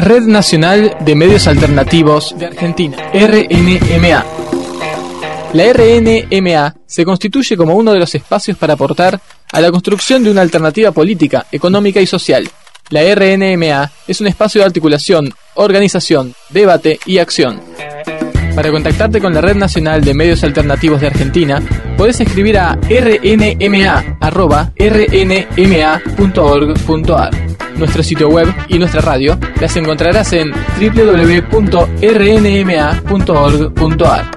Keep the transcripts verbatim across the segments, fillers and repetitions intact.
Red Nacional de Medios Alternativos de Argentina, R N M A. La R N M A se constituye como uno de los espacios para aportar a la construcción de una alternativa política, económica y social. La R N M A es un espacio de articulación, organización, debate y acción. Para contactarte con la Red Nacional de Medios Alternativos de Argentina, podés escribir a r n m a arroba r n m a punto org punto a r. Nuestro sitio web y nuestra radio las encontrarás en w w w punto r n m a punto org punto a r.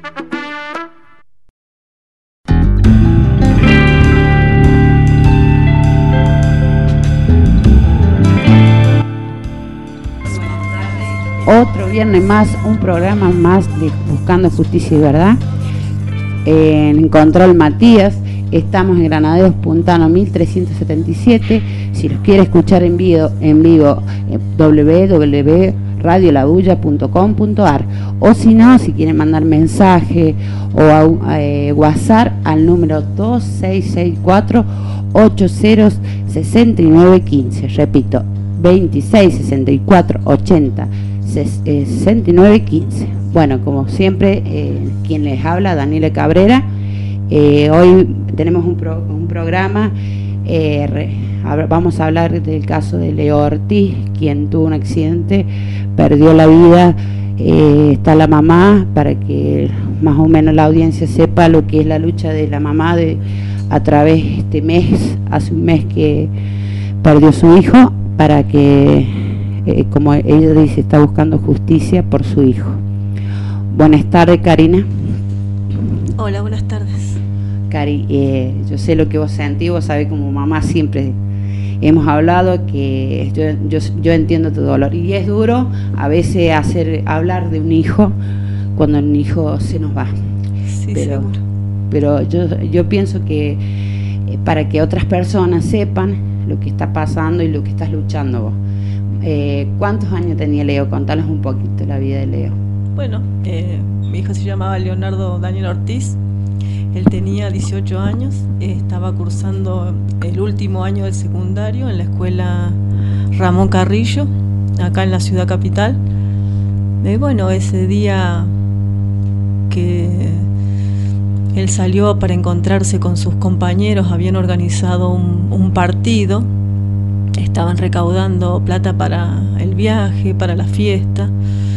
Otro viernes más, un programa más de Buscando Justicia y Verdad. Eh, en Control Matías, estamos en Granaderos Puntano mil trescientos setenta y siete. Si los quiere escuchar en vivo, en vivo eh, w w w punto radio la bulla punto com punto a r, o si no, si quieren mandar mensaje o a, eh, WhatsApp al número dos seis seis cuatro ocho cero seis nueve uno cinco. Repito, veintiséis sesenta y cuatro ochenta sesenta y nueve quince. Bueno, como siempre, eh, quien les habla, Daniela Cabrera. Eh, hoy tenemos un, pro, un programa, eh, re, a, vamos a hablar del caso de Leo Ortiz, quien tuvo un accidente, perdió la vida. Eh, está la mamá, para que más o menos la audiencia sepa lo que es la lucha de la mamá de, a través de este mes, hace un mes que perdió su hijo, para que Eh, como ella dice, está buscando justicia por su hijo. Buenas tardes, Karina. Hola, buenas tardes. Cari, eh, yo sé lo que vos sentís, vos sabés, como mamá siempre hemos hablado, que yo, yo, yo entiendo tu dolor. Y es duro a veces hacer hablar de un hijo cuando un hijo se nos va. Sí, pero, seguro. Pero yo, yo pienso que eh, para que otras personas sepan lo que está pasando y lo que estás luchando vos. Eh, ¿Cuántos años tenía Leo? Contanos un poquito la vida de Leo. Bueno, eh, mi hijo se llamaba Leonardo Daniel Ortiz. Él tenía dieciocho años, eh, estaba cursando el último año del secundario en la escuela Ramón Carrillo, acá en la ciudad capital. Eh, bueno, ese día que él salió para encontrarse con sus compañeros, habían organizado un, un partido. Estaban recaudando plata para el viaje, para la fiesta.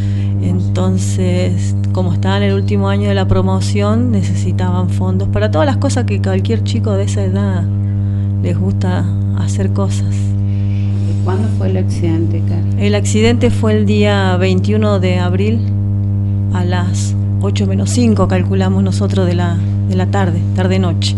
Entonces, como estaban en el último año de la promoción, necesitaban fondos para todas las cosas que cualquier chico de esa edad les gusta hacer cosas. ¿Cuándo fue el accidente, Carlos? El accidente fue el día veintiuno de abril a las ocho menos cinco, calculamos nosotros, de la, de la tarde, tarde-noche.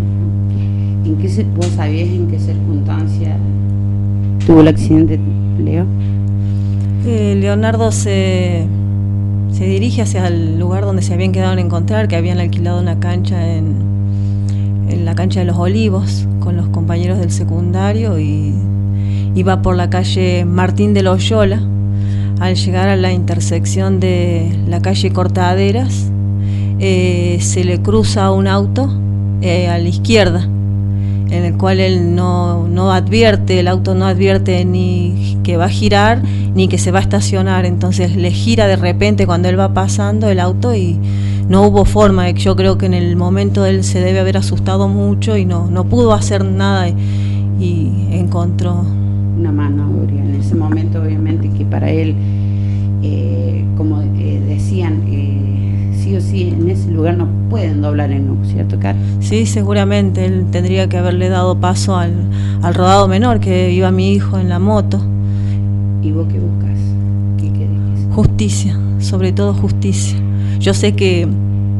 ¿En qué se, vos sabías en qué circunstancias tuvo el accidente, Leo? Eh, Leonardo se, se dirige hacia el lugar donde se habían quedado en encontrar, que habían alquilado una cancha en, en la cancha de los Olivos con los compañeros del secundario, y iba por la calle Martín de Loyola. Al llegar a la intersección de la calle Cortaderas, eh, se le cruza un auto eh, a la izquierda, en el cual él no, no advierte, el auto no advierte ni que va a girar ni que se va a estacionar. Entonces le gira de repente cuando él va pasando el auto, y no hubo forma. Yo creo que en el momento él se debe haber asustado mucho y no, no pudo hacer nada, y, y encontró una manobra en ese momento, obviamente, que para él, eh, como eh, decían, eh, sí o sí en ese lugar no pueden doblar en U, ¿cierto, Carlos? Sí, seguramente él tendría que haberle dado paso al, al rodado menor, que iba mi hijo en la moto. ¿Y vos qué buscas? ¿Qué querés? Justicia, sobre todo justicia. Yo sé que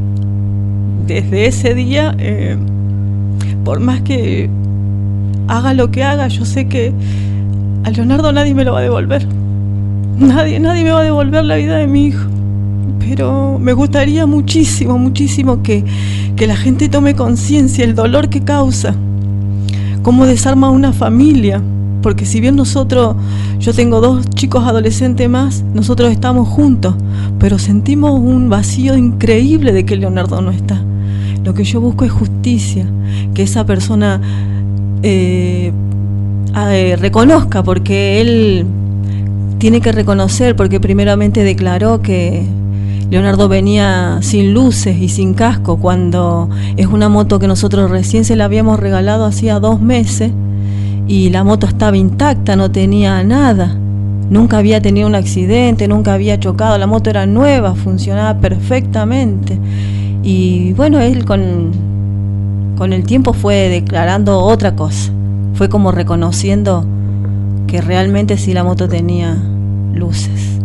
desde ese día, eh, por más que haga lo que haga, yo sé que a Leonardo nadie me lo va a devolver. Nadie, nadie me va a devolver la vida de mi hijo. Pero me gustaría muchísimo, muchísimo que, que la gente tome conciencia el dolor que causa, cómo desarma una familia. Porque si bien nosotros, yo tengo dos chicos adolescentes más, nosotros estamos juntos, pero sentimos un vacío increíble de que Leonardo no está. Lo que yo busco es justicia, que esa persona eh, eh, reconozca, porque él tiene que reconocer, porque primeramente declaró que Leonardo venía sin luces y sin casco, cuando es una moto que nosotros recién se la habíamos regalado hacía dos meses y la moto estaba intacta, no tenía nada, nunca había tenido un accidente, nunca había chocado, la moto era nueva, funcionaba perfectamente. Y bueno, él con, con el tiempo fue declarando otra cosa, fue como reconociendo que realmente sí la moto tenía luces.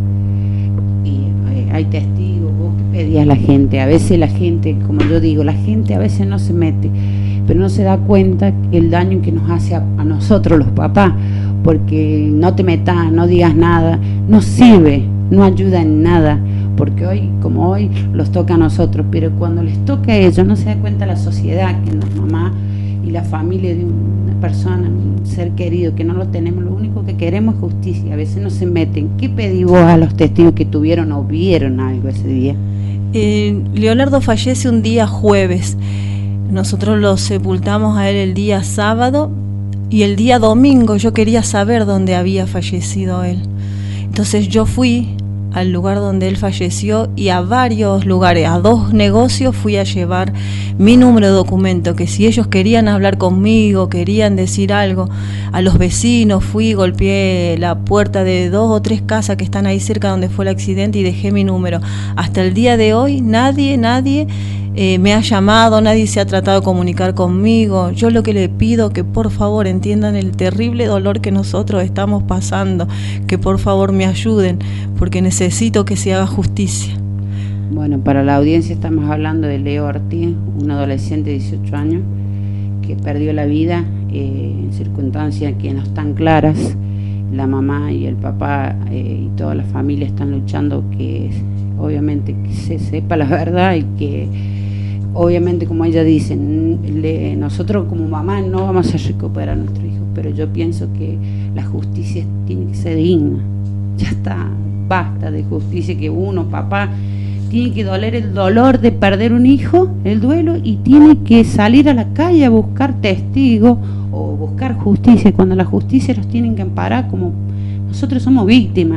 Y hay, hay testigos, vos qué pedías a la gente, a veces la gente, como yo digo, la gente a veces no se mete, pero no se da cuenta el daño que nos hace a, a nosotros los papás, porque no te metas, no digas nada, no sirve, no ayuda en nada, porque hoy, como hoy, los toca a nosotros, pero cuando les toca a ellos no se da cuenta la sociedad, que la mamá y la familia de una persona, un ser querido, que no lo tenemos, lo único que queremos es justicia, a veces no se meten. ¿Qué pedí vos a los testigos que tuvieron o vieron algo ese día? Eh, Leonardo fallece un día jueves, nosotros lo sepultamos a él el día sábado, y el día domingo yo quería saber dónde había fallecido él. Entonces yo fui al lugar donde él falleció y a varios lugares, a dos negocios fui a llevar mi número de documento, que si ellos querían hablar conmigo, querían decir algo, a los vecinos fui, golpeé la puerta de dos o tres casas que están ahí cerca donde fue el accidente y dejé mi número. Hasta el día de hoy nadie, nadie eh, me ha llamado, nadie se ha tratado de comunicar conmigo. Yo lo que le pido que por favor entiendan el terrible dolor que nosotros estamos pasando, que por favor me ayuden, porque necesito que se haga justicia. Bueno, para la audiencia estamos hablando de Leo Ortiz, un adolescente de dieciocho años que perdió la vida eh, en circunstancias que no están claras. La mamá y el papá eh, y toda la familia están luchando que obviamente que se sepa la verdad y que obviamente, como ella dice, le, nosotros como mamá no vamos a recuperar a nuestro hijo, pero yo pienso que la justicia tiene que ser digna. Ya está, basta de justicia, que uno, papá, tiene que doler el dolor de perder un hijo, el duelo, y tiene que salir a la calle a buscar testigos o buscar justicia, cuando la justicia los tienen que amparar, como nosotros somos víctimas,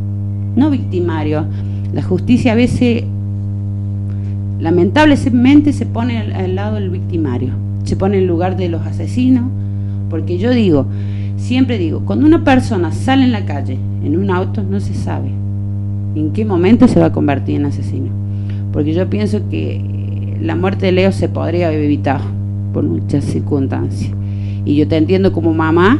no victimarios. La justicia a veces, lamentablemente, se pone al, al lado del victimario, se pone en lugar de los asesinos, porque yo digo, siempre digo, cuando una persona sale en la calle, en un auto, no se sabe en qué momento se va a convertir en asesino, porque yo pienso que la muerte de Leo se podría haber evitado por muchas circunstancias, y yo te entiendo como mamá,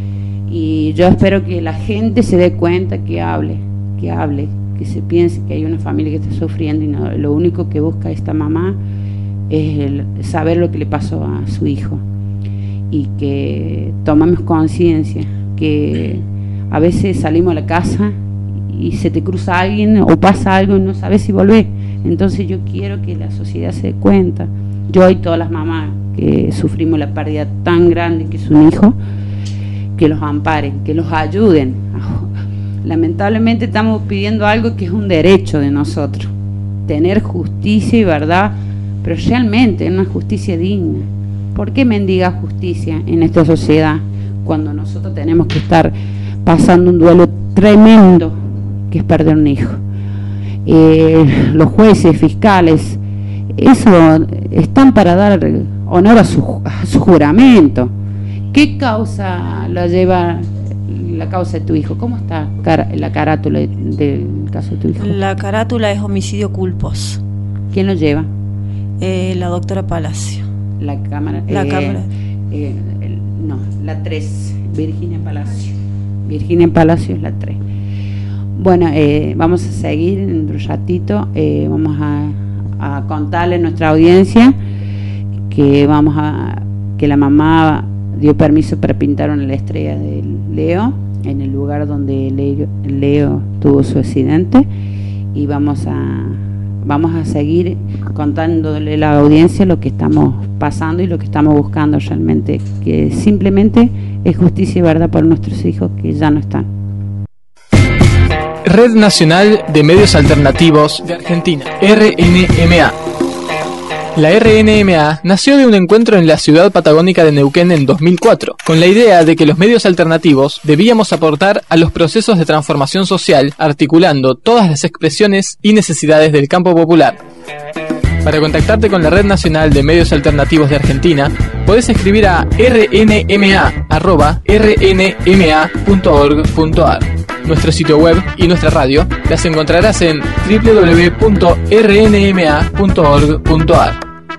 y yo espero que la gente se dé cuenta, que hable, que hable, que se piense que hay una familia que está sufriendo, y no, lo único que busca esta mamá es el saber lo que le pasó a su hijo, y que tomamos conciencia que a veces salimos a la casa y se te cruza alguien o pasa algo y no sabes si volvés. Entonces yo quiero que la sociedad se dé cuenta, yo y todas las mamás que sufrimos la pérdida tan grande que es un hijo, que los amparen, que los ayuden. Lamentablemente estamos pidiendo algo que es un derecho de nosotros, tener justicia y verdad, pero realmente una justicia digna. ¿Por qué mendiga justicia en esta sociedad cuando nosotros tenemos que estar pasando un duelo tremendo que es perder un hijo? Eh, los jueces, fiscales, eso están para dar honor a su, a su juramento. ¿Qué causa la lleva la causa de tu hijo? ¿Cómo está la carátula del caso de tu hijo? La carátula es homicidio culposo. ¿Quién lo lleva? Eh, la doctora Palacio. La cámara. La eh, cámara. Eh, el, no, la tres, Virginia Palacio. Virginia Palacio es la tres. Bueno, eh, vamos a seguir en un ratito. Eh, vamos a, a contarle a nuestra audiencia que vamos a que la mamá dio permiso para pintar una estrella de Leo en el lugar donde Leo, Leo tuvo su accidente, y vamos a vamos a seguir contándole a la audiencia lo que estamos pasando y lo que estamos buscando realmente, que simplemente es justicia y verdad por nuestros hijos que ya no están. Red Nacional de Medios Alternativos de Argentina, R N M A. La R N M A nació de un encuentro en la ciudad patagónica de Neuquén en dos mil cuatro, con la idea de que los medios alternativos debíamos aportar a los procesos de transformación social, articulando todas las expresiones y necesidades del campo popular. Para contactarte con la Red Nacional de Medios Alternativos de Argentina, podés escribir a r n m a arroba r n m a punto org punto a r. Nuestro sitio web y nuestra radio las encontrarás en w w w punto r n m a punto org punto a r.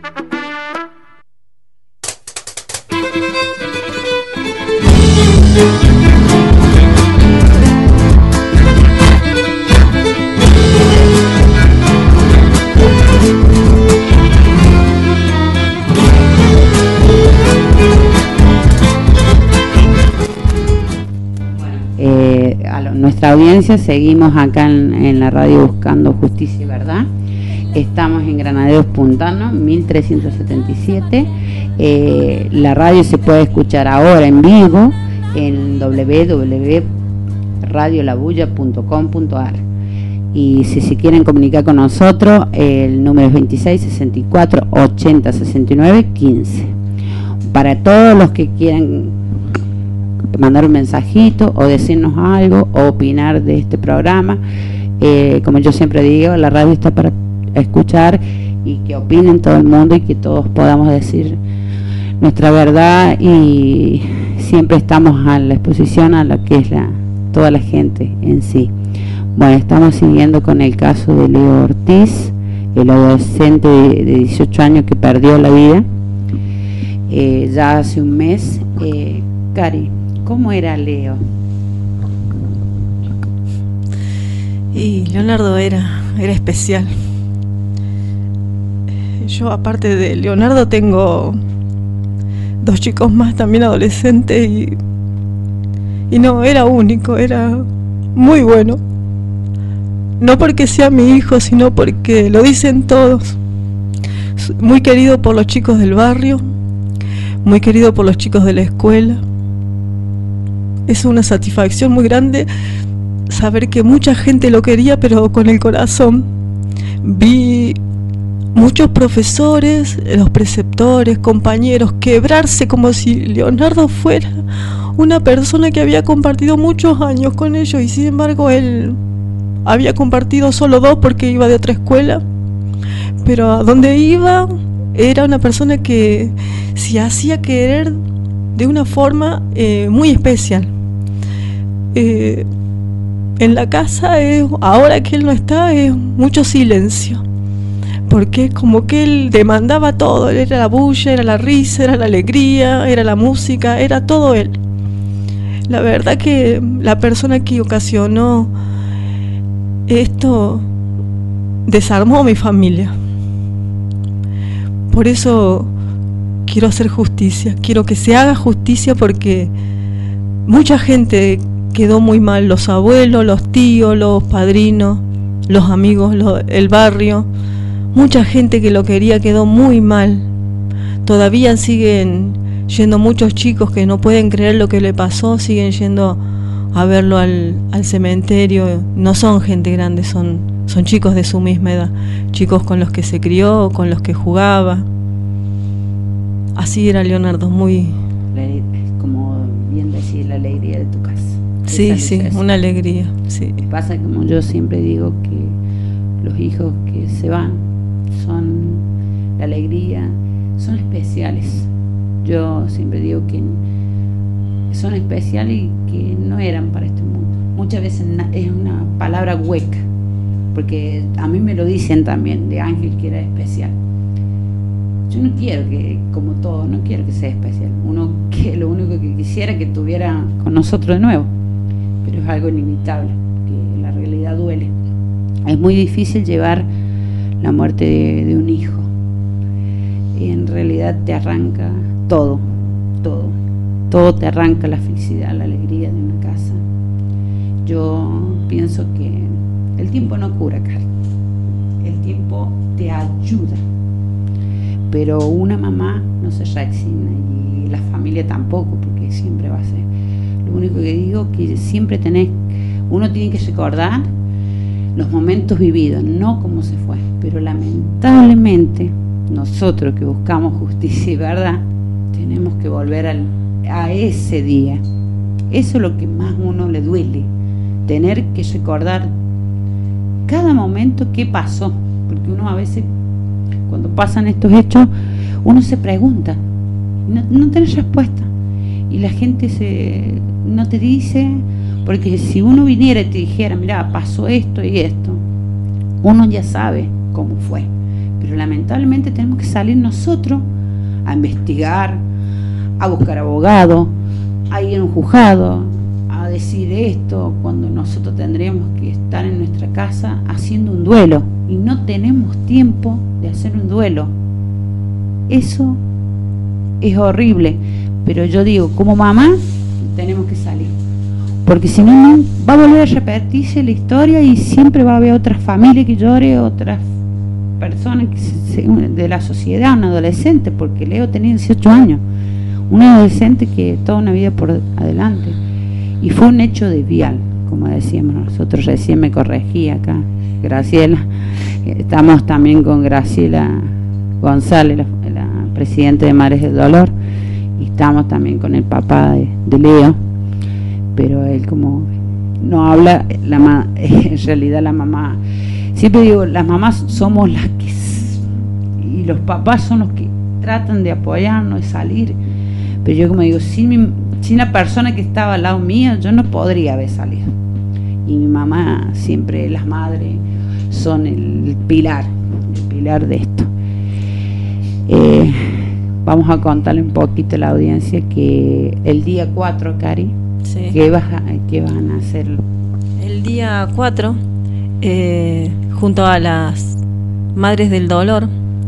Eh, a lo, nuestra audiencia, seguimos acá en, en la radio Buscando Justicia y Verdad. Estamos en Granaderos Puntano, mil trescientos setenta y siete. Eh, la radio se puede escuchar ahora en vivo en w w w punto radio la bulla punto com punto a r. Y si se quieren comunicar con nosotros, el número es veintiséis, sesenta y cuatro, ochenta, sesenta y nueve, quince. Para todos los que quieran mandar un mensajito o decirnos algo o opinar de este programa, eh, como yo siempre digo, la radio está para escuchar y que opinen todo el mundo y que todos podamos decir nuestra verdad, y siempre estamos a la exposición a lo que es la, toda la gente en sí. Bueno, estamos siguiendo con el caso de Leo Ortiz, el adolescente de, de dieciocho años que perdió la vida eh, ya hace un mes. eh, Cari, ¿cómo era Leo? Y Leonardo era, era especial. Yo, aparte de Leonardo, tengo dos chicos más también adolescentes y, y no, era único, era muy bueno. No porque sea mi hijo, sino porque lo dicen todos. Muy querido por los chicos del barrio, muy querido por los chicos de la escuela. Es una satisfacción muy grande saber que mucha gente lo quería, pero con el corazón. Vi muchos profesores, los preceptores, compañeros, quebrarse como si Leonardo fuera una persona que había compartido muchos años con ellos, y sin embargo él había compartido solo dos porque iba de otra escuela, pero a donde iba era una persona que se hacía querer de una forma eh, muy especial. Eh, en la casa, es, ahora que él no está, es mucho silencio, porque es como que él demandaba todo. Él era la bulla, era la risa, era la alegría, era la música, era todo él. La verdad que la persona que ocasionó esto desarmó a mi familia. Por eso quiero hacer justicia, quiero que se haga justicia, porque mucha gente quedó muy mal, los abuelos, los tíos, los padrinos, los amigos, lo, el barrio, mucha gente que lo quería quedó muy mal. Todavía siguen yendo muchos chicos que no pueden creer lo que le pasó, siguen yendo a verlo al, al cementerio. No son gente grande, son, son chicos de su misma edad, chicos con los que se crió, con los que jugaba. Así era Leonardo, muy... Como bien decir, la alegría de tu casa. Sí, sí, una alegría, sí. Pasa, como yo siempre digo, que los hijos que se van son la alegría, son especiales. Yo siempre digo que son especiales y que no eran para este mundo. Muchas veces es una palabra hueca, porque a mí me lo dicen también de Ángel, que era especial. Yo no quiero que, como todo, no quiero que sea especial. Uno que lo único que quisiera que estuviera con nosotros de nuevo, pero es algo inevitable, que la realidad duele. Es muy difícil llevar la muerte de, de un hijo. Y en realidad te arranca todo, todo, todo te arranca, la felicidad, la alegría de una casa. Yo pienso que el tiempo no cura, Cari. El tiempo te ayuda. Pero una mamá no se resigna, y la familia tampoco, porque siempre va a ser. Lo único que digo es que siempre tenés, uno tiene que recordar los momentos vividos, no cómo se fue. Pero lamentablemente nosotros que buscamos justicia y verdad, tenemos que volver al, a ese día. Eso es lo que más a uno le duele, tener que recordar cada momento qué pasó, porque uno a veces, cuando pasan estos hechos, uno se pregunta, no, no tenés respuesta, y la gente se, no te dice, porque si uno viniera y te dijera, mira, pasó esto y esto, uno ya sabe cómo fue, pero lamentablemente tenemos que salir nosotros a investigar, a buscar abogado, a ir a un juzgado, a decir esto, cuando nosotros tendríamos que estar en nuestra casa haciendo un duelo, y no tenemos tiempo de hacer un duelo. Eso es horrible, pero yo digo, como mamá tenemos que salir, porque si no, no va a volver a repetirse la historia y siempre va a haber otra familia que llore, otras personas que se, de la sociedad, un adolescente, porque Leo tenía dieciocho años, un adolescente que toda una vida por adelante, y fue un hecho desvial, como decíamos nosotros. Recién me corregía acá Graciela, estamos también con Graciela González, la, la presidenta de Madres del Dolor, y estamos también con el papá de, de Leo, pero él como no habla, la en realidad la mamá, siempre digo, las mamás somos las que, y los papás son los que tratan de apoyarnos, de salir, pero yo como digo, sin, mi, sin la persona que estaba al lado mío, yo no podría haber salido. Y mi mamá, siempre las madres son el pilar, el pilar de esto. Eh, vamos a contarle un poquito a la audiencia que el día cuatro, Cari, sí. ¿qué, vas a, ¿qué van a hacer? El día cuatro, eh, junto a las Madres del Dolor,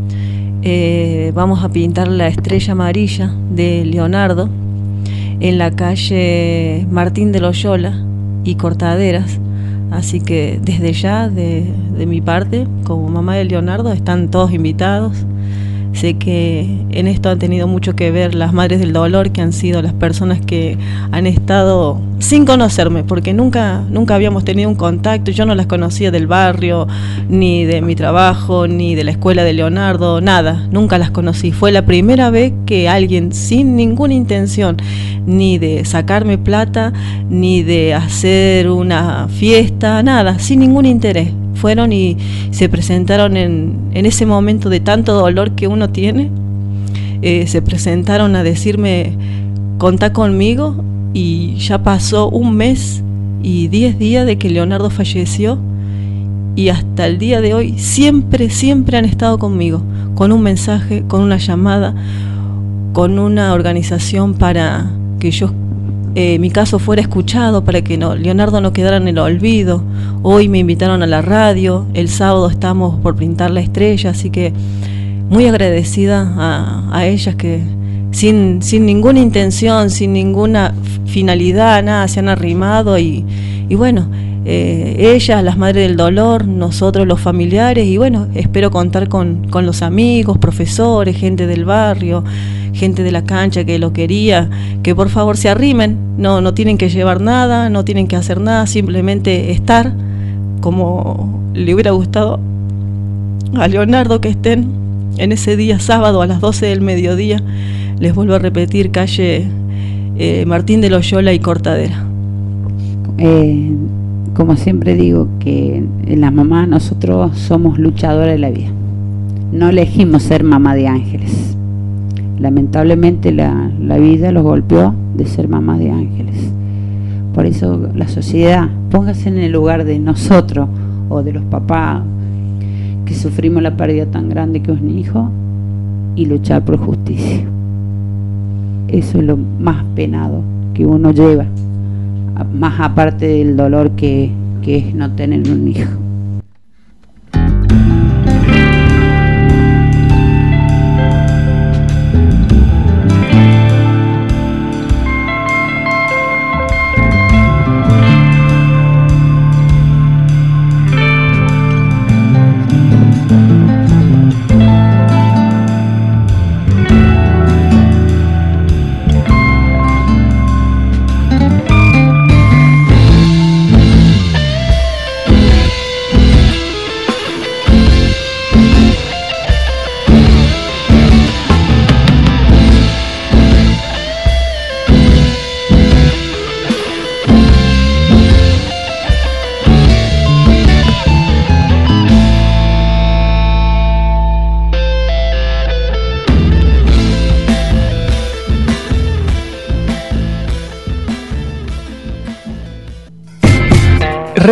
eh, vamos a pintar la estrella amarilla de Leonardo en la calle Martín de Loyola y Cortaderas. Así que desde ya, de, de mi parte, como mamá de Leonardo, están todos invitados. Sé que en esto han tenido mucho que ver las Madres del Dolor, que han sido las personas que han estado sin conocerme, porque nunca nunca habíamos tenido un contacto. Yo no las conocía del barrio, ni de mi trabajo, ni de la escuela de Leonardo, nada, nunca las conocí. Fue la primera vez que alguien sin ninguna intención, ni de sacarme plata, ni de hacer una fiesta, nada, sin ningún interés, fueron y se presentaron en, en ese momento de tanto dolor que uno tiene, eh, se presentaron a decirme, contá conmigo, y ya pasó un mes y diez días de que Leonardo falleció, y hasta el día de hoy siempre, siempre han estado conmigo, con un mensaje, con una llamada, con una organización para que yo Eh, mi caso fuera escuchado, para que no, Leonardo no quedara en el olvido. Hoy me invitaron a la radio, el sábado estamos por pintar la estrella, así que muy agradecida a, a ellas que sin, sin ninguna intención, sin ninguna finalidad, nada, se han arrimado y, y bueno, eh, ellas, las Madres del Dolor, nosotros los familiares, y bueno, espero contar con, con los amigos, profesores, gente del barrio, gente de la cancha que lo quería, que por favor se arrimen, no, no tienen que llevar nada, no tienen que hacer nada, simplemente estar, como le hubiera gustado a Leonardo que estén en ese día sábado a las doce del mediodía. Les vuelvo a repetir, calle eh, Martín de Loyola y Cortadera. Eh, como siempre digo, que en las mamás nosotros somos luchadoras de la vida, no elegimos ser mamá de ángeles. Lamentablemente la, la vida los golpeó de ser mamá de ángeles. Por eso la sociedad, póngase en el lugar de nosotros o de los papás que sufrimos la pérdida tan grande que es un hijo, y luchar por justicia. Eso es lo más penado que uno lleva, más aparte del dolor que, que es no tener un hijo.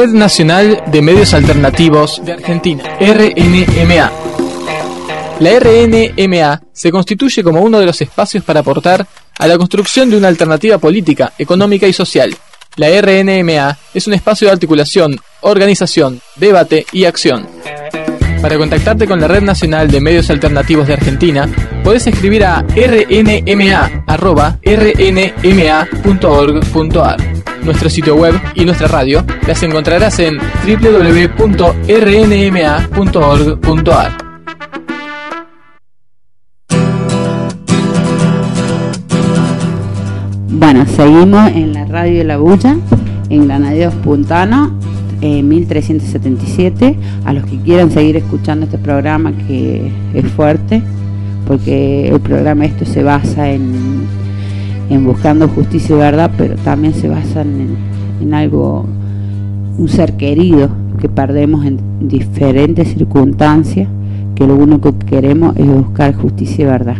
Red Nacional de Medios Alternativos de Argentina, R N M A. La R N M A se constituye como uno de los espacios para aportar a la construcción de una alternativa política, económica y social. La R N M A es un espacio de articulación, organización, debate y acción. Para contactarte con la Red Nacional de Medios Alternativos de Argentina, podés escribir a r n m a arroba r n m a punto org punto a r. Nuestro sitio web y nuestra radio las encontrarás en w w w punto r n m a punto org punto a r. Bueno, seguimos en la radio de La Bulla, en Granaderos Puntano, eh, mil trescientos setenta y siete. A los que quieran seguir escuchando este programa, que es fuerte, porque el programa esto se basa en, en buscando justicia y verdad, pero también se basa en, en algo, un ser querido que perdemos en diferentes circunstancias, que lo único que queremos es buscar justicia y verdad.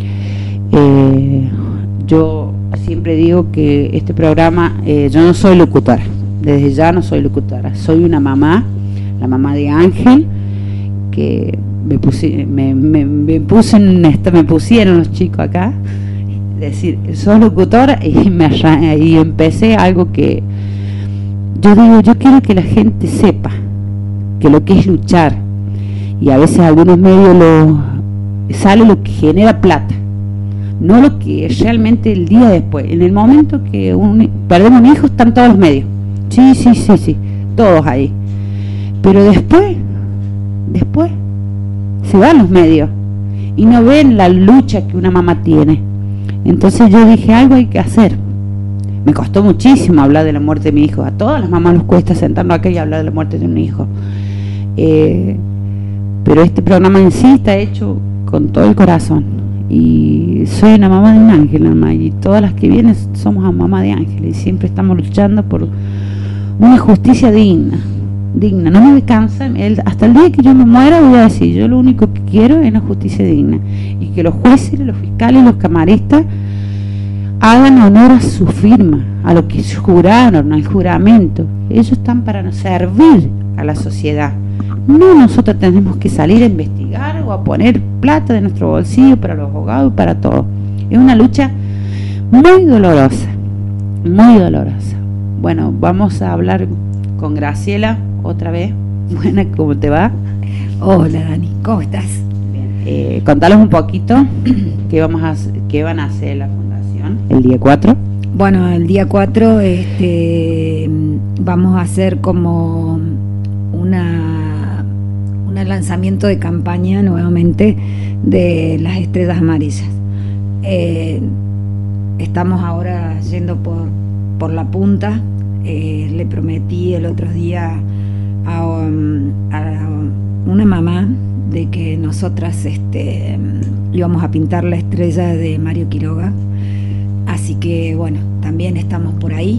Eh, yo siempre digo que este programa, eh, yo no soy locutora, desde ya no soy locutora, soy una mamá, la mamá de Ángel, que me puse, me, me, me puse en esta, me pusieron los chicos acá, decir, soy locutora, y me y empecé algo que yo digo, yo quiero que la gente sepa que lo que es luchar, y a veces algunos medios lo sale lo que genera plata, no lo que realmente el día después. En el momento que un, perdemos un hijo, están todos los medios, sí, sí, sí, sí, todos ahí, pero después después se van los medios y no ven la lucha que una mamá tiene. Entonces yo dije, algo hay que hacer. Me costó muchísimo hablar de la muerte de mi hijo, a todas las mamás nos cuesta sentarnos acá y hablar de la muerte de un hijo, eh, pero este programa en sí está hecho con todo el corazón, y soy una mamá de un ángel, mamá, y todas las que vienen somos a mamá de ángel, y siempre estamos luchando por una justicia digna, digna, no me cansa, el, hasta el día que yo me muera voy a decir, yo lo único que quiero es una justicia digna, y que los jueces, los fiscales, los camaristas hagan honor a su firma, a lo que juraron, al juramento. Ellos están para servir a la sociedad, no nosotros tenemos que salir a investigar o a poner plata de nuestro bolsillo para los abogados y para todo. Es una lucha muy dolorosa, muy dolorosa. Bueno, vamos a hablar con Graciela otra vez. Buena, ¿cómo te va? Hola Dani, ¿cómo estás? Bien. Eh, contanos un poquito qué vamos a qué van a hacer la fundación el día cuatro. Bueno, el día cuatro este, vamos a hacer como una un lanzamiento de campaña nuevamente de las estrellas amarillas. Eh, estamos ahora yendo por, por la punta. Eh, le prometí el otro día a, um, a una mamá de que nosotras este, íbamos a pintar la estrella de Mario Quiroga, así que bueno, también estamos por ahí.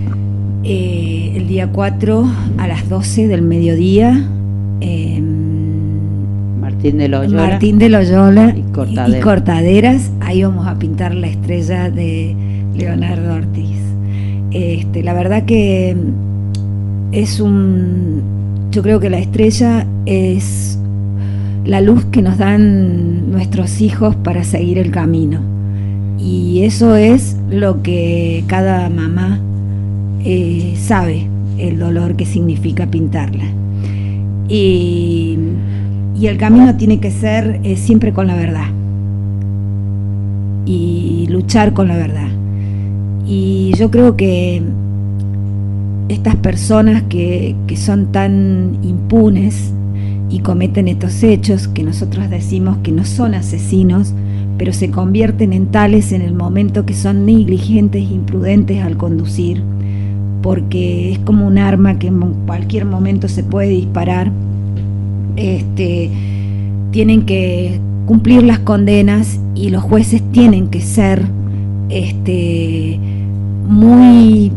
Eh, el día cuatro a las doce del mediodía, eh, Martín de Loyola, Martín de Loyola y, Cortadera. y Cortaderas, ahí vamos a pintar la estrella de Leonardo Ortiz. Este, la verdad que es un, yo creo que la estrella es la luz que nos dan nuestros hijos para seguir el camino, y eso es lo que cada mamá eh, sabe, el dolor que significa pintarla, y, y el camino tiene que ser eh, siempre con la verdad y luchar con la verdad. Y yo creo que estas personas que, que son tan impunes y cometen estos hechos, que nosotros decimos que no son asesinos, pero se convierten en tales en el momento que son negligentes e imprudentes al conducir, porque es como un arma que en cualquier momento se puede disparar. Este, tienen que cumplir las condenas, y los jueces tienen que ser este, muy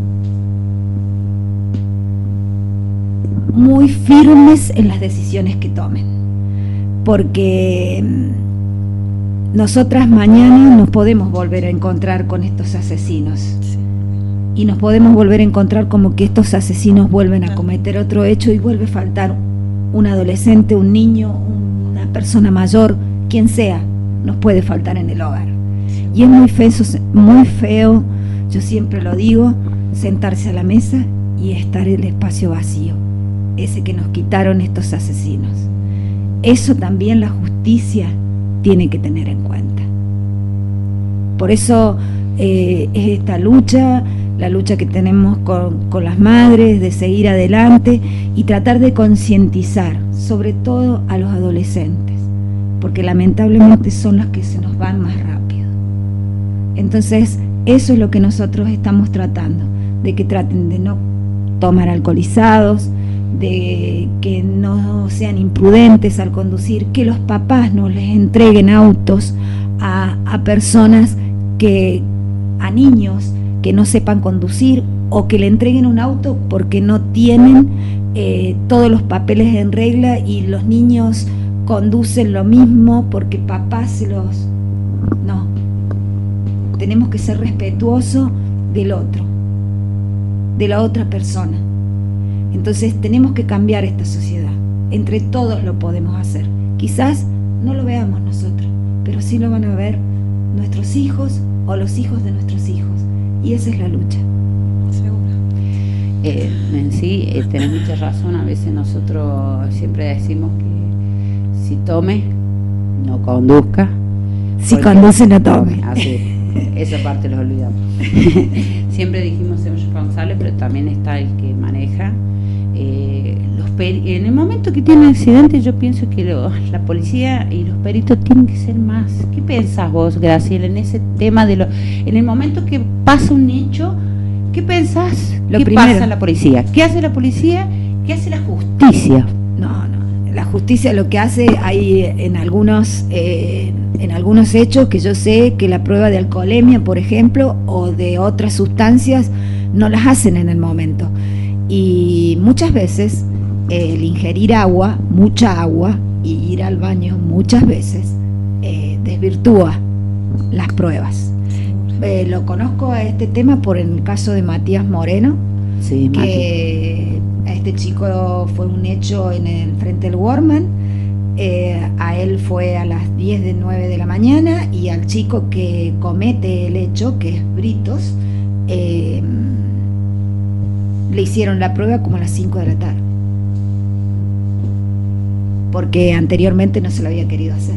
muy firmes en las decisiones que tomen, porque nosotras mañana nos podemos volver a encontrar con estos asesinos, sí. y nos podemos volver a encontrar como que estos asesinos vuelven a cometer otro hecho y vuelve a faltar un adolescente, un niño, una persona mayor, quien sea, nos puede faltar en el hogar. Y es muy feo, muy feo, yo siempre lo digo, sentarse a la mesa y estar el espacio vacío, ese que nos quitaron estos asesinos. Eso también la justicia tiene que tener en cuenta. Por eso eh, es esta lucha, la lucha que tenemos con, con las madres, de seguir adelante y tratar de concientizar, sobre todo a los adolescentes, porque lamentablemente son los que se nos van más rápido. Entonces, eso es lo que nosotros estamos tratando, de que traten de no tomar alcoholizados, de que no sean imprudentes al conducir, que los papás no les entreguen autos a, a personas que, a niños que no sepan conducir, o que le entreguen un auto porque no tienen eh, todos los papeles en regla y los niños conducen lo mismo porque papá se los... No, tenemos que ser respetuosos del otro, de la otra persona. Entonces tenemos que cambiar esta sociedad, entre todos lo podemos hacer. Quizás no lo veamos nosotros, pero sí lo van a ver nuestros hijos o los hijos de nuestros hijos, y esa es la lucha. Seguro. Eh, en sí, eh, tenés mucha razón. A veces nosotros siempre decimos que si tome, no conduzca. Si conduce, no tome. Así, esa parte los olvidamos. Siempre dijimos ser responsables, pero también está el que maneja. Eh, los peri en el momento que tiene un accidente, yo pienso que lo, la policía y los peritos tienen que ser más. ¿Qué pensás vos, Graciela, en ese tema de lo, en el momento que pasa un hecho, qué pensás? Lo ¿Qué primero, pasa la policía? ¿Qué hace la policía? ¿Qué hace la justicia? No, no. La justicia lo que hace, hay en algunos eh, en algunos hechos que yo sé que la prueba de alcoholemia, por ejemplo, o de otras sustancias, no las hacen en el momento. Y muchas veces eh, el ingerir agua, mucha agua, y ir al baño muchas veces eh, desvirtúa las pruebas. Eh, lo conozco a este tema por el caso de Matías Moreno, sí, que a este chico fue un hecho en el frente del Warman. Eh, a él fue a las diez de nueve de la mañana, y al chico que comete el hecho, que es Britos, eh, le hicieron la prueba como a las cinco de la tarde, porque anteriormente no se lo había querido hacer.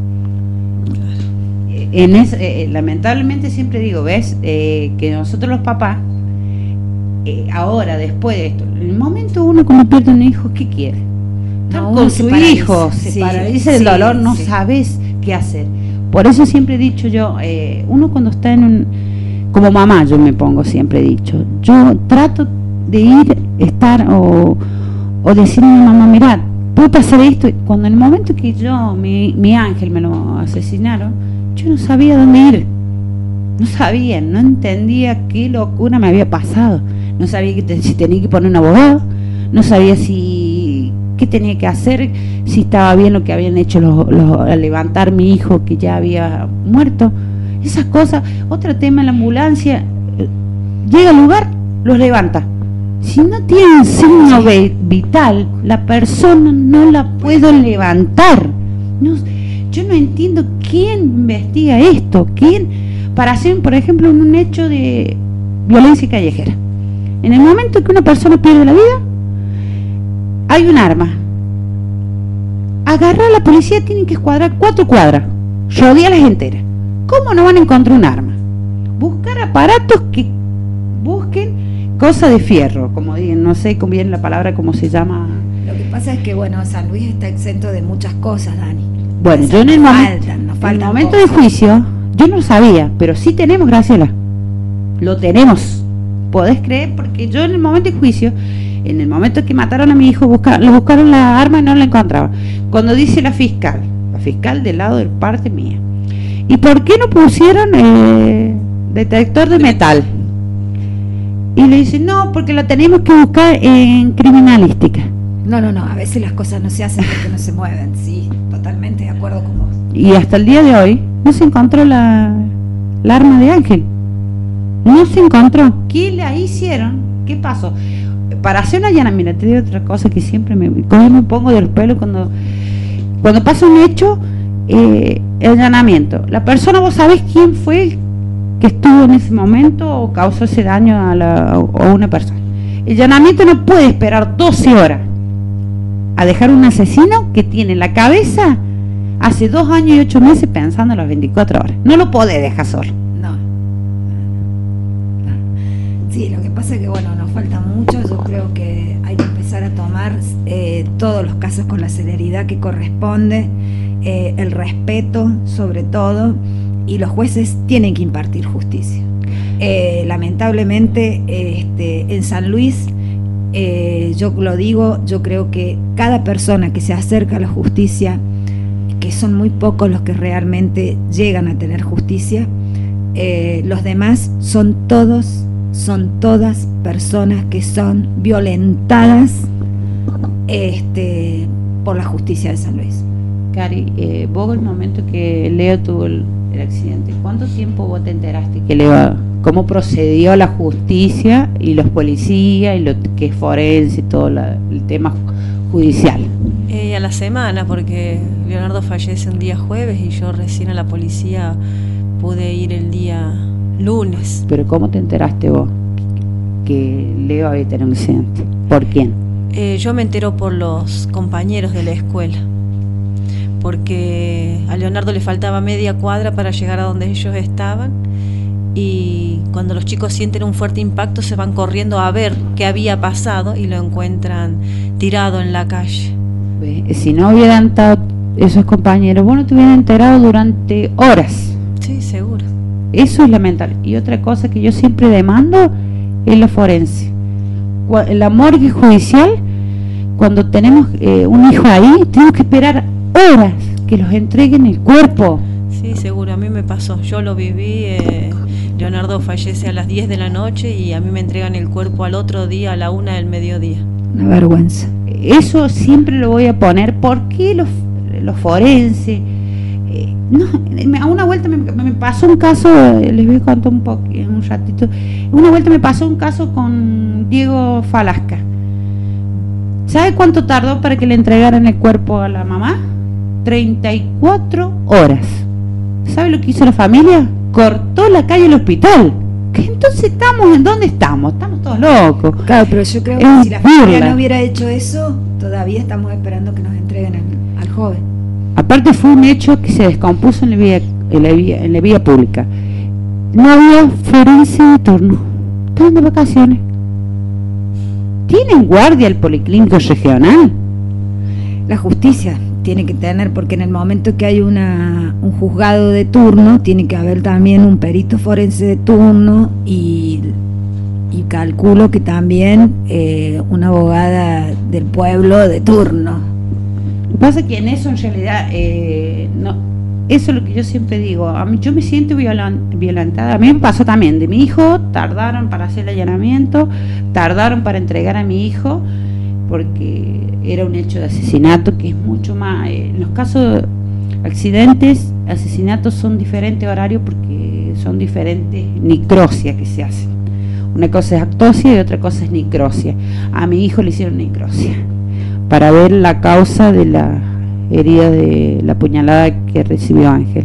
En ese, eh, lamentablemente siempre digo, ves, eh, que nosotros los papás, eh, ahora, después de esto, en el momento uno como pierde un hijo, ¿qué quiere? Estar No, con se su paraliza, hijo, se sí, paraliza el sí, dolor, no sí. sabes qué hacer. Por eso siempre he dicho yo, eh, uno cuando está en un, como mamá yo me pongo, siempre he dicho, yo trato de ir, estar o, o decirle a mi mamá, mirá, puede pasar esto. Cuando en el momento que yo, mi, mi ángel me lo asesinaron, yo no sabía dónde ir, no sabía, no entendía qué locura me había pasado, no sabía que te, si tenía que poner un abogado, no sabía si qué tenía que hacer, si estaba bien lo que habían hecho los, los, al levantar mi hijo que ya había muerto, esas cosas. Otro tema, la ambulancia llega al lugar, los levanta. Si no tienen signo vital, la persona no la puedo levantar. No, yo no entiendo quién investiga esto, quién, para hacer, por ejemplo, un hecho de violencia callejera. En el momento que una persona pierde la vida, hay un arma. Agarrar a la policía, tienen que escuadrar cuatro cuadras, rodearlas enteras. ¿Cómo no van a encontrar un arma? Buscar aparatos que busquen cosa de fierro, como digan, no sé bien la palabra, cómo se llama. Lo que pasa es que, bueno, San Luis está exento de muchas cosas, Dani. Bueno, O sea, yo en el, nos momento, faltan, nos en el faltan momento cosas. del juicio, yo no lo sabía, pero sí tenemos, Graciela, lo tenemos, podés creer, porque yo en el momento del juicio, en el momento que mataron a mi hijo, busca, le buscaron la arma y no la encontraban. Cuando dice la fiscal, la fiscal del lado de parte mía, ¿y por qué no pusieron eh, detector de metal? Y le dice, no, porque la tenemos que buscar en criminalística. No, no, no, a veces las cosas no se hacen porque no se mueven, sí, totalmente de acuerdo con vos. Y hasta el día de hoy no se encontró la, la arma de Ángel. No se encontró. ¿Qué le hicieron? ¿Qué pasó? Para hacer un allanamiento, te digo otra cosa que siempre me, me pongo del pelo cuando, cuando pasa un hecho, eh, el allanamiento. La persona, vos sabés quién fue el que estuvo en ese momento o causó ese daño a, la, a una persona. El allanamiento no puede esperar doce horas a dejar un asesino que tiene la cabeza hace dos años y ocho meses pensando en las veinticuatro horas. No lo podés dejar solo. No. no. Sí, lo que pasa es que, bueno, nos falta mucho. Yo creo que hay que empezar a tomar eh, todos los casos con la celeridad que corresponde, eh, el respeto sobre todo, y los jueces tienen que impartir justicia. Eh, lamentablemente, este, en San Luis, eh, yo lo digo, yo creo que cada persona que se acerca a la justicia, que son muy pocos los que realmente llegan a tener justicia, eh, los demás son todos, son todas personas que son violentadas este, por la justicia de San Luis. Cari, eh, vos el momento que Leo tuvo el, el accidente, ¿cuánto tiempo vos te enteraste que Leo, cómo procedió la justicia y los policías y lo que es forense y todo la, el tema judicial? Eh, a la semana, porque Leonardo fallece un día jueves y yo recién a la policía pude ir el día lunes. ¿Pero cómo te enteraste vos que Leo había tenido un accidente? ¿Por quién? Eh, yo me entero por los compañeros de la escuela, porque a Leonardo le faltaba media cuadra para llegar a donde ellos estaban, y cuando los chicos sienten un fuerte impacto se van corriendo a ver qué había pasado y lo encuentran tirado en la calle. Si no hubieran estado esos compañeros, vos no te hubieran enterado durante horas. Sí, seguro. Eso es lamentable. Y otra cosa que yo siempre demando es la forense. La morgue judicial, cuando tenemos eh, un hijo ahí, tenemos que esperar horas que los entreguen el cuerpo. Sí, seguro, a mí me pasó. Yo lo viví, eh, Leonardo fallece a las diez de la noche y a mí me entregan el cuerpo al otro día a la una del mediodía. Una vergüenza. Eso siempre lo voy a poner. ¿Por qué los, los forenses? Eh, no, a una vuelta me, me pasó un caso, les voy a contar un poco, un ratito. Una vuelta me pasó un caso con Diego Falasca. ¿Sabe cuánto tardó para que le entregaran el cuerpo a la mamá? treinta y cuatro horas. ¿Sabe lo que hizo la familia? Cortó la calle del hospital. ¿Qué entonces estamos? ¿En dónde estamos? Estamos todos locos. Claro, pero yo creo que es si la familia no hubiera hecho eso, todavía estamos esperando que nos entreguen al, al joven. Aparte fue un hecho que se descompuso en la vía, en la vía, en la vía pública. No había forense de turno. Estaban de vacaciones. ¿Tienen guardia el policlínico regional? La justicia tiene que tener, porque en el momento que hay una un juzgado de turno, tiene que haber también un perito forense de turno y, y calculo que también eh, una abogada del pueblo de turno. Lo que pasa es que en eso en realidad, eh, no, eso es lo que yo siempre digo, a mí, yo me siento violan, violentada, a mí me pasó también, de mi hijo, tardaron para hacer el allanamiento, tardaron para entregar a mi hijo, porque era un hecho de asesinato que es mucho más, eh, en los casos de accidentes, asesinatos son diferentes horarios porque son diferentes necrosias que se hacen. Una cosa es autopsia y otra cosa es necrosia. A mi hijo le hicieron necrosia para ver la causa de la herida de la puñalada que recibió Ángel.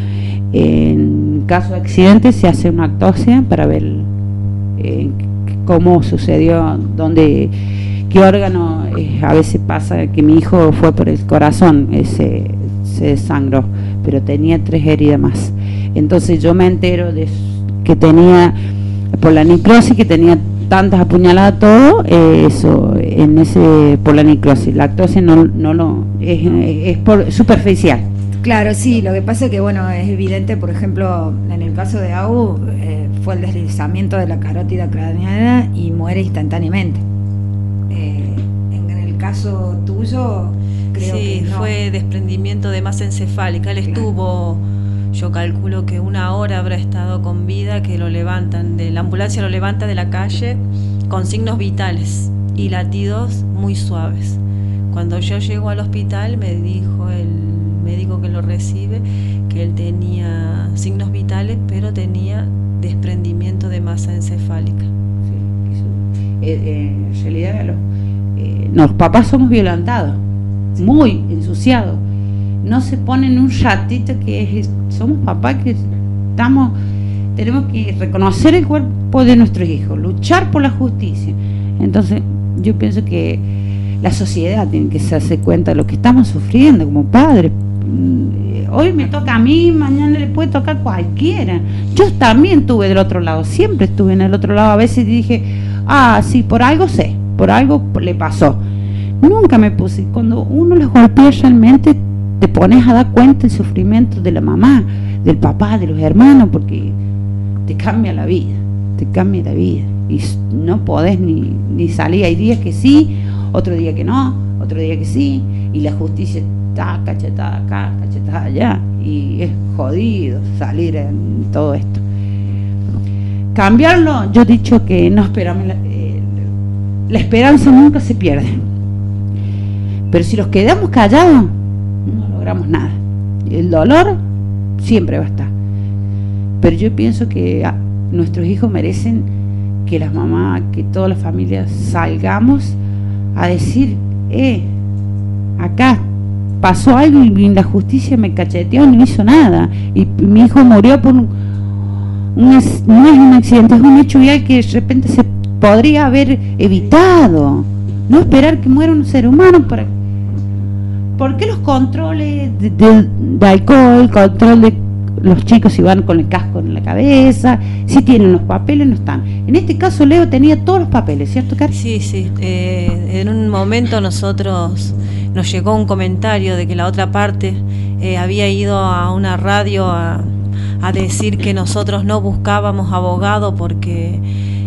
En caso de accidente se hace una autopsia para ver eh, cómo sucedió, dónde, qué órgano. Eh, a veces pasa que mi hijo fue por el corazón, eh, se, se desangró, pero tenía tres heridas más. Entonces yo me entero de que tenía, por la necrosis, que tenía tantas apuñaladas, todo eh, eso en ese, por la necrosis. La autopsia no, no lo es, es por superficial. Claro, sí, lo que pasa es que bueno, es evidente, por ejemplo, en el caso de Au, eh, fue el deslizamiento de la carótida craneana y muere instantáneamente. Eh, en, en el caso tuyo, creo sí, que no. Fue desprendimiento de masa encefálica. Él estuvo, yo calculo que una hora habrá estado con vida, que lo levantan, de la ambulancia lo levanta de la calle con signos vitales y latidos muy suaves. Cuando yo llego al hospital me dijo el médico que lo recibe que él tenía signos vitales, pero tenía desprendimiento de masa encefálica. Sí, eso, eh, eh, en realidad los, eh, los papás somos violentados, sí. Muy ensuciados. No se ponen un ratito que es, somos papás que estamos, tenemos que reconocer el cuerpo de nuestros hijos, luchar por la justicia. Entonces yo pienso que la sociedad tiene que darse cuenta de lo que estamos sufriendo como padres. Hoy me toca a mí, mañana le puede tocar a cualquiera. Yo también estuve del otro lado, siempre estuve en el otro lado. A veces dije, ah, sí, por algo sé, por algo le pasó. Nunca me puse. Cuando uno les golpea realmente, te pones a dar cuenta el sufrimiento de la mamá, del papá, de los hermanos, porque te cambia la vida, te cambia la vida. Y no podés ni, ni salir. Hay días que sí, otro día que no, otro día que sí, y la justicia está cachetada acá, cachetada allá, y es jodido salir en todo esto. Cambiarlo, yo he dicho que no esperamos, la, eh, la esperanza nunca se pierde, pero si nos quedamos callados, no logramos nada. El dolor siempre va a estar, pero yo pienso que ah, nuestros hijos merecen que las mamás, que todas las familias salgamos a decir, eh, acá pasó algo y la justicia me cacheteó y no hizo nada, y mi hijo murió por un, un no es un accidente, es un hecho vial que de repente se podría haber evitado. No esperar que muera un ser humano para... ¿Por qué los controles de, de, de alcohol, control de los chicos si van con el casco en la cabeza, si tienen los papeles, no están? En este caso Leo tenía todos los papeles, ¿cierto, Cari? Sí, sí. Eh, en un momento nosotros nos llegó un comentario de que la otra parte eh, había ido a una radio a, a decir que nosotros no buscábamos abogado porque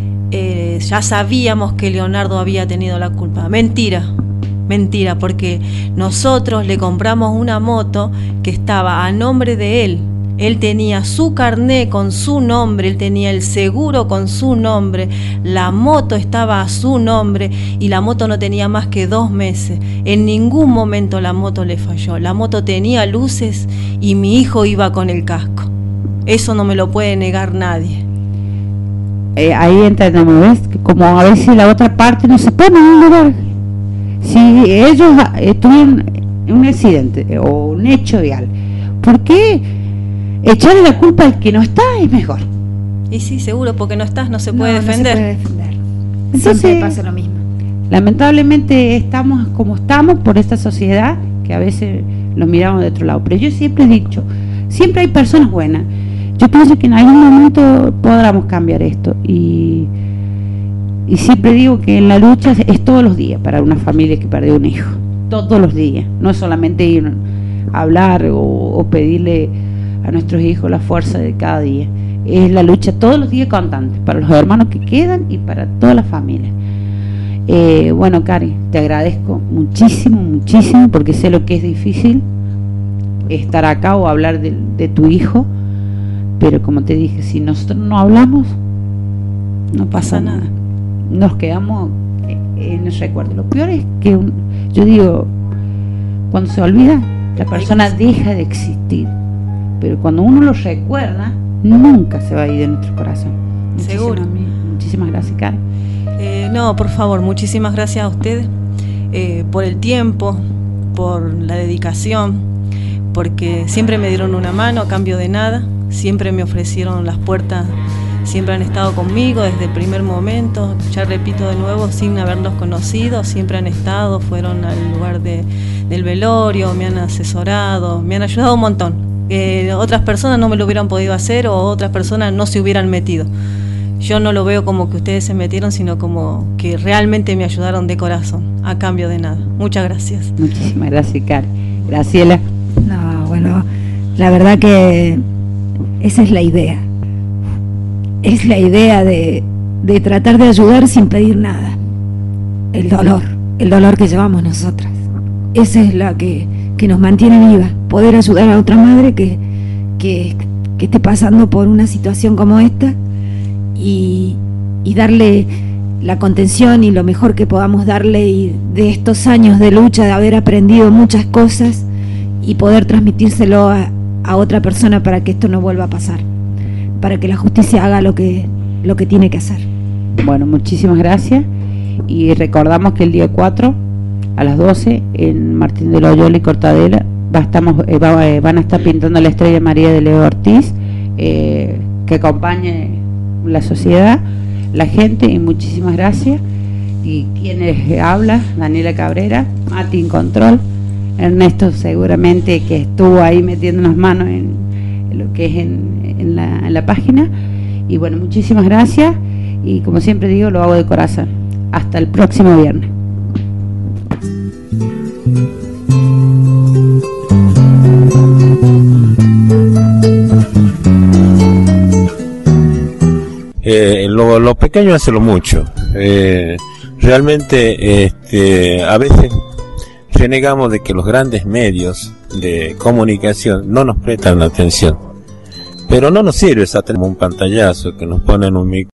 eh, ya sabíamos que Leonardo había tenido la culpa. Mentira. Mentira, porque nosotros le compramos una moto que estaba a nombre de él. Él tenía su carné con su nombre, él tenía el seguro con su nombre, la moto estaba a su nombre y la moto no tenía más que dos meses. En ningún momento la moto le falló. La moto tenía luces y mi hijo iba con el casco. Eso no me lo puede negar nadie. Eh, ahí entra, ¿no me ves? Como a veces la otra parte no se pone en un lugar. Si ellos estuvieron en un accidente o un hecho vial, ¿por qué echarle la culpa al que no está es mejor? Y sí, seguro, porque no estás, no se puede no, defender. No se puede defender. Entonces, siempre pasa lo mismo. Lamentablemente estamos como estamos por esta sociedad que a veces lo miramos de otro lado. Pero yo siempre he dicho, siempre hay personas buenas. Yo pienso que en algún momento podamos cambiar esto y... Y siempre digo que en la lucha es todos los días para una familia que perdió un hijo. Todos los días. No es solamente ir a hablar o, o pedirle a nuestros hijos la fuerza de cada día. Es la lucha todos los días constante para los hermanos que quedan y para toda la familia. Eh, bueno, Cari, te agradezco muchísimo, muchísimo, porque sé lo que es difícil estar acá o hablar de, de tu hijo. Pero como te dije, si nosotros no hablamos, no pasa nada. Nos quedamos en el recuerdo. Lo peor es que un, yo digo, cuando se olvida, la persona deja de existir, pero cuando uno lo recuerda, nunca se va a ir de nuestro corazón. Seguro. Muchísimas, muchísimas gracias, Karen. Eh, no, por favor, muchísimas gracias a ustedes eh, por el tiempo, por la dedicación, porque siempre me dieron una mano a cambio de nada, siempre me ofrecieron las puertas. Siempre han estado conmigo desde el primer momento, ya repito de nuevo, sin haberlos conocido, siempre han estado, fueron al lugar de, del velorio, me han asesorado, me han ayudado un montón. Eh, otras personas no me lo hubieran podido hacer o otras personas no se hubieran metido. Yo no lo veo como que ustedes se metieron, sino como que realmente me ayudaron de corazón, a cambio de nada. Muchas gracias. Muchísimas gracias, Karen. Graciela. No, bueno, la verdad que esa es la idea. Es la idea de, de tratar de ayudar sin pedir nada. El dolor, el dolor que llevamos nosotras. Esa es la que, que nos mantiene viva. Poder ayudar a otra madre que, que, que esté pasando por una situación como esta y, y darle la contención y lo mejor que podamos darle, y de estos años de lucha, de haber aprendido muchas cosas y poder transmitírselo a, a otra persona para que esto no vuelva a pasar. para que la justicia haga lo que, lo que tiene que hacer. Bueno, muchísimas gracias, y recordamos que el día cuatro a las doce en Martín de Loyola y Cortadera va, estamos, eh, va, eh, van a estar pintando la Estrella María de Leo Ortiz, eh, que acompañe la sociedad, la gente, y muchísimas gracias. Y quienes habla, Daniela Cabrera, Mati en control, Ernesto seguramente que estuvo ahí metiéndonos manos en, en lo que es en, en, la, en la página. Y bueno, muchísimas gracias, y como siempre digo, lo hago de corazón. Hasta el próximo viernes. Eh, lo, lo pequeño hace lo mucho. Eh, realmente este, a veces renegamos de que los grandes medios de comunicación no nos prestan atención, pero no nos sirve esa, tenemos un pantallazo que nos ponen un micro